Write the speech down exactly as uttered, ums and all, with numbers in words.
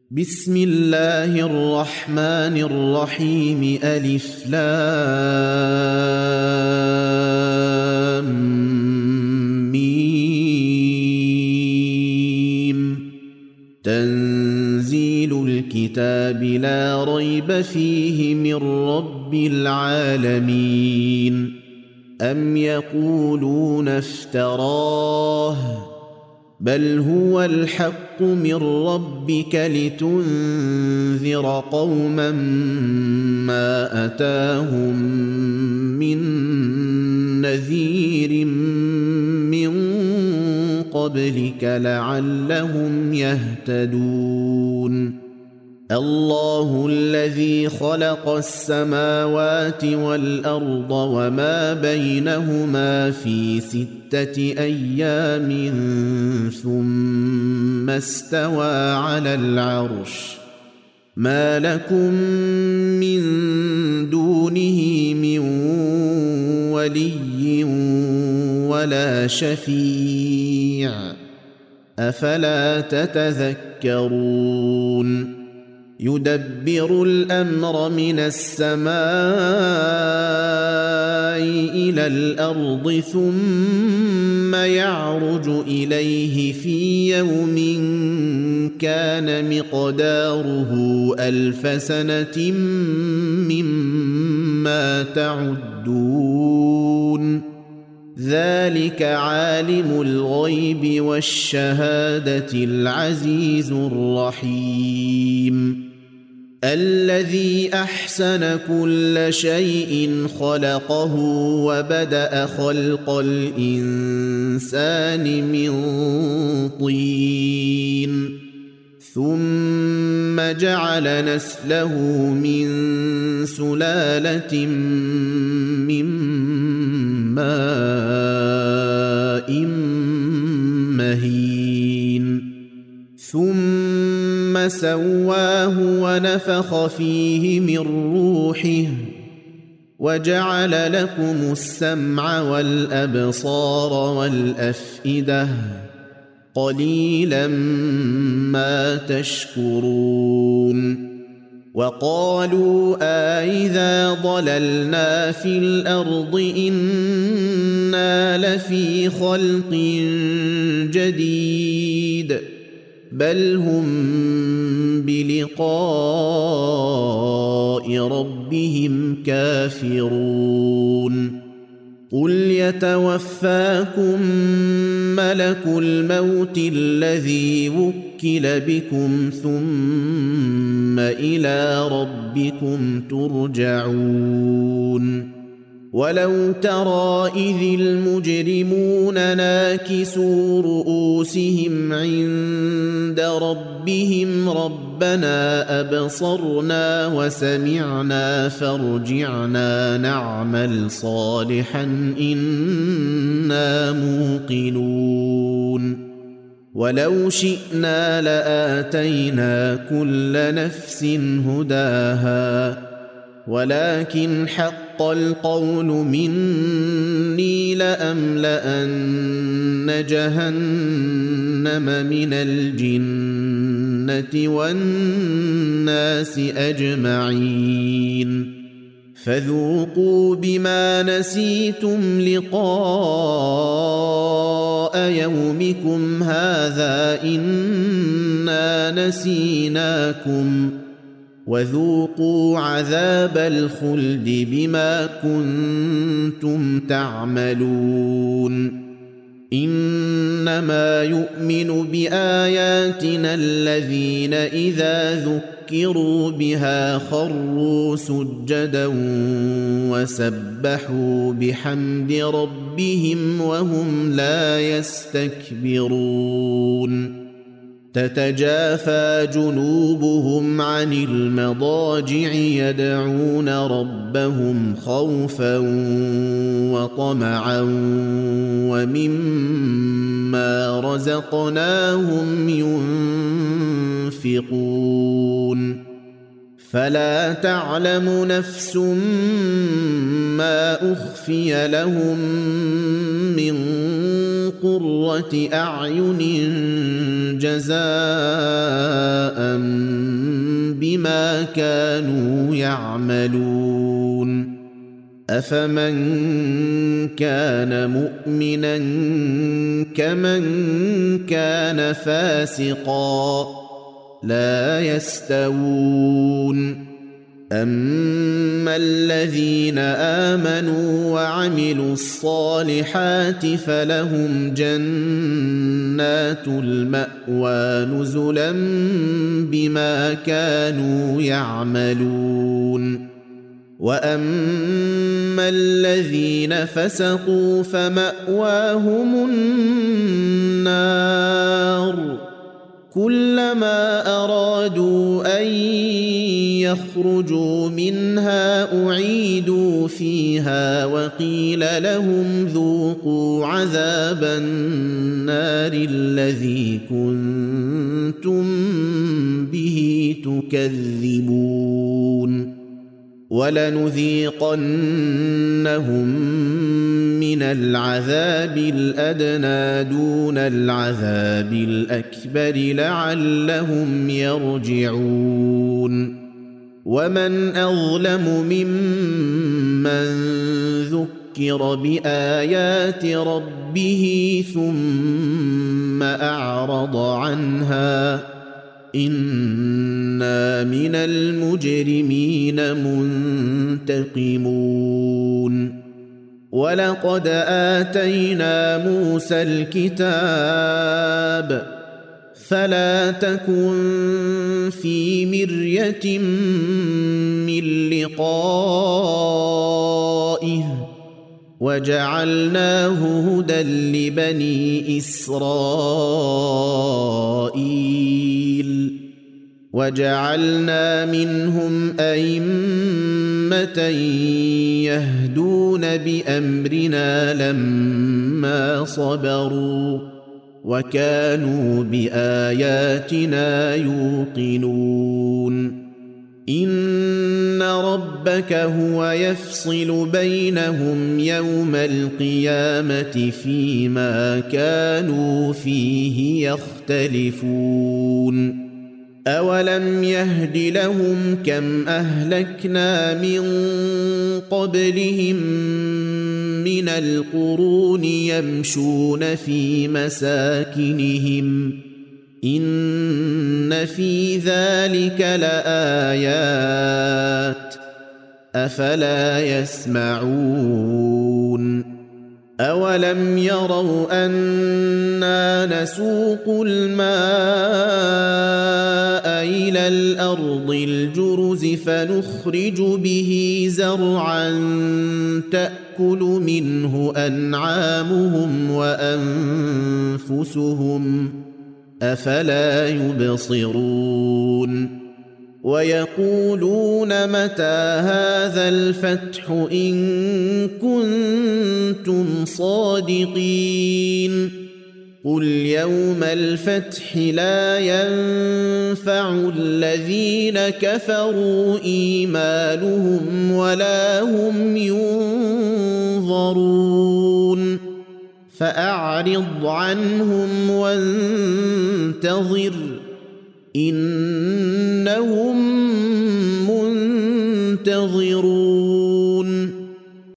بسم الله الرحمن الرحيم ألف لام ميم تنزيل الكتاب لا ريب فيه من رب العالمين أم يقولون افتراه بل هو الحق من ربك لتنذر قوما ما أتاهم من نذير من قبلك لعلهم يهتدون الله الذي خلق السماوات والأرض وما بينهما في ستة أيام ثم استوى على العرش ما لكم من دونه من ولي ولا شفيع أفلا تتذكرون يدبر الأمر من السماء إلى الأرض ثم يعرج إليه في يوم كان مقداره ألف سنة مما تعدون ذلك عالم الغيب والشهادة العزيز الرحيم الذي أحسن كل شيء خلقه وبدأ خلق الإنسان من طين ثم جعل نسله من سلالة من ماء مهين ثم سواه ونفخ فيه من روحه وجعل لكم السمع والأبصار والأفئدة قليلا ما تشكرون وقالوا أإذا ضللنا في الأرض إنا لفي خلق جديد بل هم بلقاء ربهم كافرون قل يتوفاكم ملك الموت الذي وكل بكم ثم إلى ربكم ترجعون ولو ترى إذ المجرمون ناكسوا رؤوسهم عند ربهم ربنا أبصرنا وسمعنا فارجعنا نعمل صالحا إنا موقنون ولو شئنا لآتينا كل نفس هداها ولكن حق القول مني لأملأن جهنم من الجنة والناس أجمعين فذوقوا بما نسيتم لقاء يومكم هذا إنا نسيناكم وذوقوا عذاب الخلد بما كنتم تعملون إنما يؤمن بآياتنا الذين إذا ذكروا بها خروا سجدا وسبحوا بحمد ربهم وهم لا يستكبرون تتجافى جنوبهم عن المضاجع يدعون ربهم خوفا وطمعا ومما رزقناهم ينفقون فلا تعلم نفس ما أخفي لهم من قرة أعين جزاء كانوا يعملون أفمن كان مؤمنا كمن كان فاسقا لا يستوون أما الذين آمنوا وعملوا الصالحات فلهم جنات المأوى نزلا بما كانوا يعملون وأما الذين فسقوا فمأواهم النار كلما أرادوا أن يخرجوا منها أعيدوا فيها وقيل لهم ذوقوا عذاب النار الذي كنتم به تكذبون ولنذيقنهم من العذاب الأدنى دون العذاب الأكبر لعلهم يرجعون ومن أظلم ممن ذكر بآيات ربه ثم أعرض عنها إنا من المجرمين منتقمون ولقد آتينا موسى الكتاب فلا تكن في مرية من لقائه وجعلناه هدى لبني إسرائيل وجعلنا منهم أئمة يهدون بأمرنا لما صبروا وكانوا بآياتنا يوقنون إن ربك هو يفصل بينهم يوم القيامة فيما كانوا فيه يختلفون أولم يهد لهم كم أهلكنا من قبلهم من القرون يمشون في مساكنهم إن في ذلك لآيات أفلا يسمعون أولم يروا أنا نسوق الماء إلى الأرض الجرز فنخرج به زرعا تأكل منه أنعامهم وأنفسهم أفلا يبصرون ويقولون متى هذا الفتح إن كنتم صادقين قل يوم الفتح لا ينفع الذين كفروا إيمانهم ولا هم ينظرون فأعرض عنهم وانتظر إنهم منتظرون